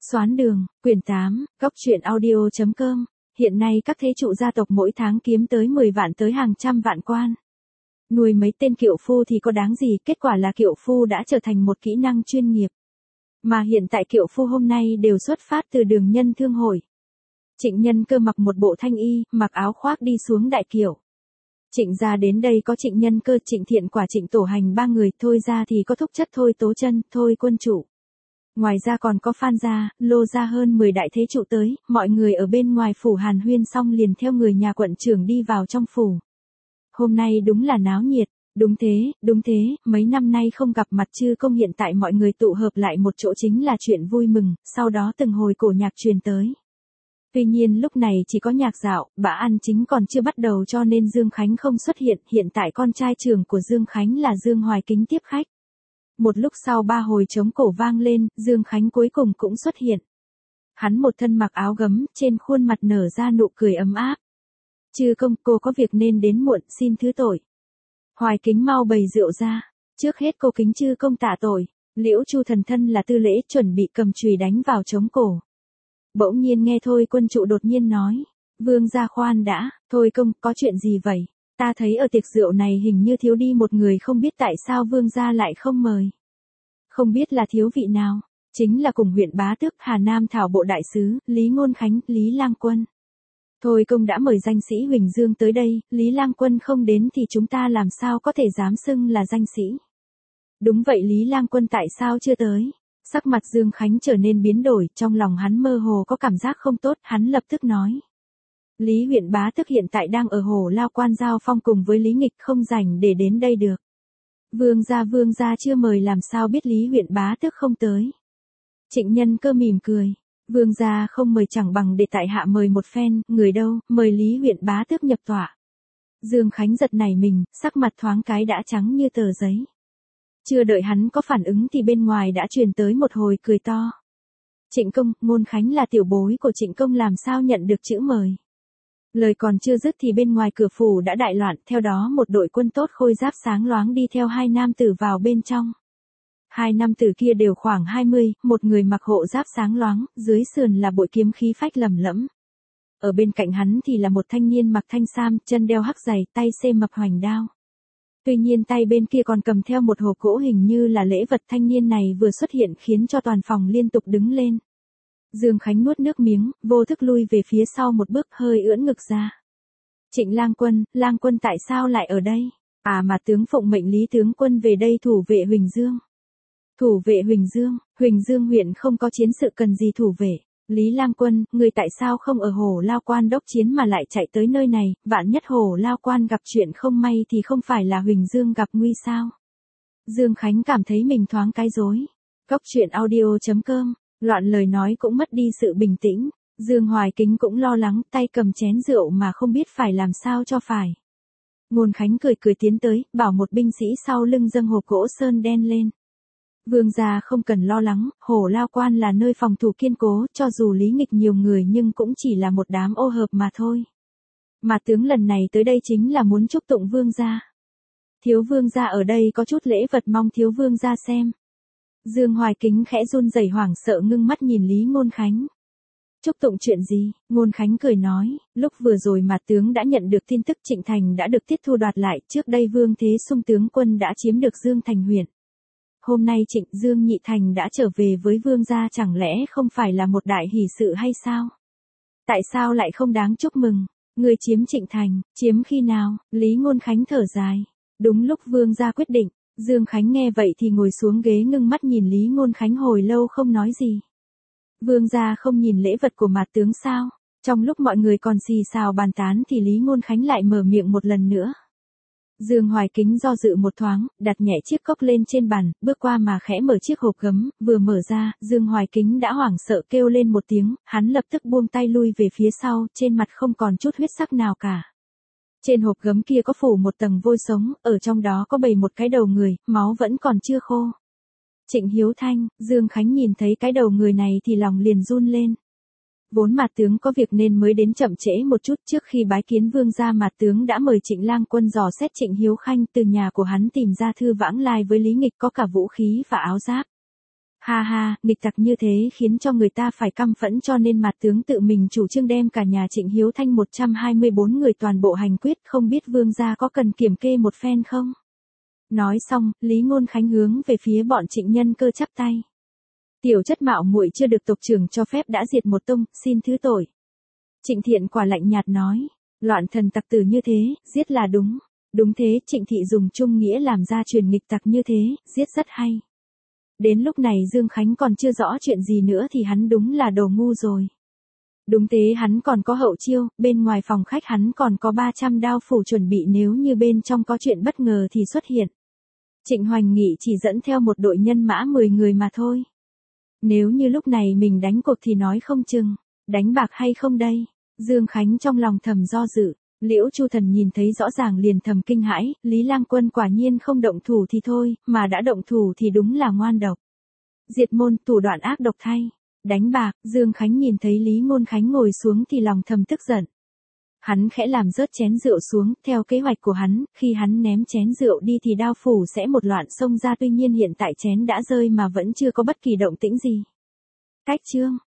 Xoán đường, quyển 8, góc truyện audio.com. Hiện nay các thế trụ gia tộc mỗi tháng kiếm tới 10 vạn tới hàng trăm vạn quan. Nuôi mấy tên kiệu phu thì có đáng gì, kết quả là kiệu phu đã trở thành một kỹ năng chuyên nghiệp. Mà hiện tại kiệu phu hôm nay đều xuất phát từ Đường Nhân Thương hội. Trịnh Nhân Cơ mặc một bộ thanh y, mặc áo khoác đi xuống đại kiệu. Trịnh gia đến đây có Trịnh Nhân Cơ, Trịnh Thiện Quả, Trịnh Tổ Hành ba người, Thôi gia thì có Thúc Chất, Thôi Tố Chân, Thôi Quân Chủ. Ngoài ra còn có Phan gia, Lô gia, hơn 10 đại thế trụ tới, mọi người ở bên ngoài phủ hàn huyên xong liền theo người nhà quận trưởng đi vào trong phủ. Hôm nay đúng là náo nhiệt, đúng thế, mấy năm nay không gặp mặt Chư Công, hiện tại mọi người tụ hợp lại một chỗ chính là chuyện vui mừng, sau đó từng hồi cổ nhạc truyền tới. Tuy nhiên lúc này chỉ có nhạc dạo, bữa ăn chính còn chưa bắt đầu cho nên Dương Khánh không xuất hiện, hiện tại con trai trưởng của Dương Khánh là Dương Hoài Kính tiếp khách. Một lúc sau 3 hồi trống cổ vang lên, Dương Khánh cuối cùng cũng xuất hiện. Hắn một thân mặc áo gấm, trên khuôn mặt nở ra nụ cười ấm áp. Chư Công, cô có việc nên đến muộn, xin thứ tội. Hoài Kính mau bày rượu ra. Trước hết cô kính Chư Công tạ tội. Liễu Chu thần thân là tư lễ, chuẩn bị cầm chùy đánh vào trống cổ. Bỗng nhiên nghe Thôi Quân Trụ đột nhiên nói. Vương gia khoan đã, Thôi Công, có chuyện gì vậy? Ta thấy ở tiệc rượu này hình như thiếu đi một người, không biết tại sao vương gia lại không mời. Không biết là thiếu vị nào, chính là cùng huyện bá tước Hà Nam thảo bộ đại sứ, Lý Ngôn Khánh, Lý Lang Quân. Thôi Công đã mời danh sĩ Huỳnh Dương tới đây, Lý Lang Quân không đến thì chúng ta làm sao có thể dám xưng là danh sĩ. Đúng vậy, Lý Lang Quân tại sao chưa tới? Sắc mặt Dương Khánh trở nên biến đổi, trong lòng hắn mơ hồ có cảm giác không tốt, hắn lập tức nói. Lý huyện bá tước hiện tại đang ở Hồ Lao Quan giao phong cùng với Lý Nghịch, không rảnh để đến đây được. Vương gia chưa mời, làm sao biết Lý huyện bá tước không tới? Trịnh Nhân Cơ mỉm cười. Vương gia không mời chẳng bằng để tại hạ mời một phen, người đâu, mời Lý huyện bá tước nhập tọa. Dương Khánh giật nảy mình, sắc mặt thoáng cái đã trắng như tờ giấy. Chưa đợi hắn có phản ứng thì bên ngoài đã truyền tới một hồi cười to. Trịnh Công, Ngôn Khánh là tiểu bối của Trịnh Công, làm sao nhận được chữ mời? Lời còn chưa dứt thì bên ngoài cửa phủ đã đại loạn, theo đó một đội quân tốt khôi giáp sáng loáng đi theo hai nam tử vào bên trong. Hai nam tử kia đều khoảng 20, một người mặc hộ giáp sáng loáng, dưới sườn là bội kiếm khí phách lầm lẫm. Ở bên cạnh hắn thì là một thanh niên mặc thanh sam, chân đeo hắc giày, tay xê mập hoành đao. Tuy nhiên tay bên kia còn cầm theo một hộp gỗ hình như là lễ vật. Thanh niên này vừa xuất hiện khiến cho toàn phòng liên tục đứng lên. Dương Khánh nuốt nước miếng, vô thức lui về phía sau một bước, hơi ưỡn ngực ra. Trịnh Lang Quân tại sao lại ở đây? À mà tướng phụng mệnh Lý tướng quân về đây thủ vệ Huỳnh Dương. Thủ vệ Huỳnh Dương huyện không có chiến sự cần gì thủ vệ. Lý Lang Quân, người tại sao không ở Hồ Lao Quan đốc chiến mà lại chạy tới nơi này, vạn nhất Hồ Lao Quan gặp chuyện không may thì không phải là Huỳnh Dương gặp nguy sao? Dương Khánh cảm thấy mình thoáng cái rối. Góc truyện audio.com. Loạn lời nói cũng mất đi sự bình tĩnh. Dương Hoài Kính cũng lo lắng, tay cầm chén rượu mà không biết phải làm sao cho phải. Ngôn Khánh cười tiến tới, bảo một binh sĩ sau lưng dâng hộp gỗ sơn đen lên. Vương gia không cần lo lắng, Hồ Lao Quan là nơi phòng thủ kiên cố, cho dù Lý Nghịch nhiều người nhưng cũng chỉ là một đám ô hợp mà thôi. Mà tướng lần này tới đây chính là muốn chúc tụng vương gia. Thiếu vương gia ở đây có chút lễ vật, mong thiếu vương gia xem. Dương Hoài Kính khẽ run rẩy, hoảng sợ ngưng mắt nhìn Lý Ngôn Khánh. Chúc tụng chuyện gì? Ngôn Khánh cười nói, lúc vừa rồi mà tướng đã nhận được tin tức Trịnh Thành đã được tiết thu đoạt lại, trước đây Vương Thế Sung tướng quân đã chiếm được Dương Thành huyện. Hôm nay Dương Nhị Thành đã trở về với vương gia, chẳng lẽ không phải là một đại hỷ sự hay sao? Tại sao lại không đáng chúc mừng? Người chiếm Trịnh Thành, chiếm khi nào? Lý Ngôn Khánh thở dài. Đúng lúc vương gia quyết định. Dương Khánh nghe vậy thì ngồi xuống ghế ngưng mắt nhìn Lý Ngôn Khánh hồi lâu không nói gì. Vương gia không nhìn lễ vật của mặt tướng sao? Trong lúc mọi người còn xì xào bàn tán thì Lý Ngôn Khánh lại mở miệng một lần nữa. Dương Hoài Kính do dự một thoáng, đặt nhẹ chiếc cốc lên trên bàn, bước qua mà khẽ mở chiếc hộp gấm, vừa mở ra, Dương Hoài Kính đã hoảng sợ kêu lên một tiếng, hắn lập tức buông tay lui về phía sau, trên mặt không còn chút huyết sắc nào cả. Trên hộp gấm kia có phủ một tầng vôi sống, ở trong đó có bày một cái đầu người, máu vẫn còn chưa khô. Trịnh Hiếu Thanh, Dương Khánh nhìn thấy cái đầu người này thì lòng liền run lên. Vốn Mạt tướng có việc nên mới đến chậm trễ một chút, trước khi bái kiến vương gia Mạt tướng đã mời Trịnh Lang Quân dò xét Trịnh Hiếu Khanh, từ nhà của hắn tìm ra thư vãng lai với Lý Nghịch có cả vũ khí và áo giáp. Ha ha, nghịch tặc như thế khiến cho người ta phải căm phẫn, cho nên Mạt tướng tự mình chủ trương đem cả nhà Trịnh Hiếu Thanh 124 người toàn bộ hành quyết, không biết vương gia có cần kiểm kê một phen không? Nói xong, Lý Ngôn Khánh hướng về phía bọn Trịnh Nhân Cơ chắp tay. Tiểu chất mạo muội chưa được tộc trưởng cho phép đã diệt một tông, xin thứ tội. Trịnh Thiện quả lạnh nhạt nói, loạn thần tặc tử như thế, giết là đúng. Đúng thế, Trịnh Thị dùng trung nghĩa làm ra truyền nghịch tặc như thế, giết rất hay. Đến lúc này Dương Khánh còn chưa rõ chuyện gì nữa thì hắn đúng là đồ ngu rồi. Đúng thế, hắn còn có hậu chiêu, bên ngoài phòng khách hắn còn có 300 đao phủ chuẩn bị nếu như bên trong có chuyện bất ngờ thì xuất hiện. Trịnh Hoành Nghị chỉ dẫn theo một đội nhân mã 10 người mà thôi. Nếu như lúc này mình đánh cuộc thì nói không chừng, đánh bạc hay không đây? Dương Khánh trong lòng thầm do dự. Liễu Chu Thần nhìn thấy rõ ràng liền thầm kinh hãi, Lý Lang Quân quả nhiên không động thủ thì thôi, mà đã động thủ thì đúng là ngoan độc. Diệt môn, thủ đoạn ác độc thay. Đánh bạc, Dương Khánh nhìn thấy Lý Ngôn Khánh ngồi xuống thì lòng thầm tức giận. Hắn khẽ làm rớt chén rượu xuống, theo kế hoạch của hắn, khi hắn ném chén rượu đi thì đao phủ sẽ một loạt xông ra, tuy nhiên hiện tại chén đã rơi mà vẫn chưa có bất kỳ động tĩnh gì. Cách chương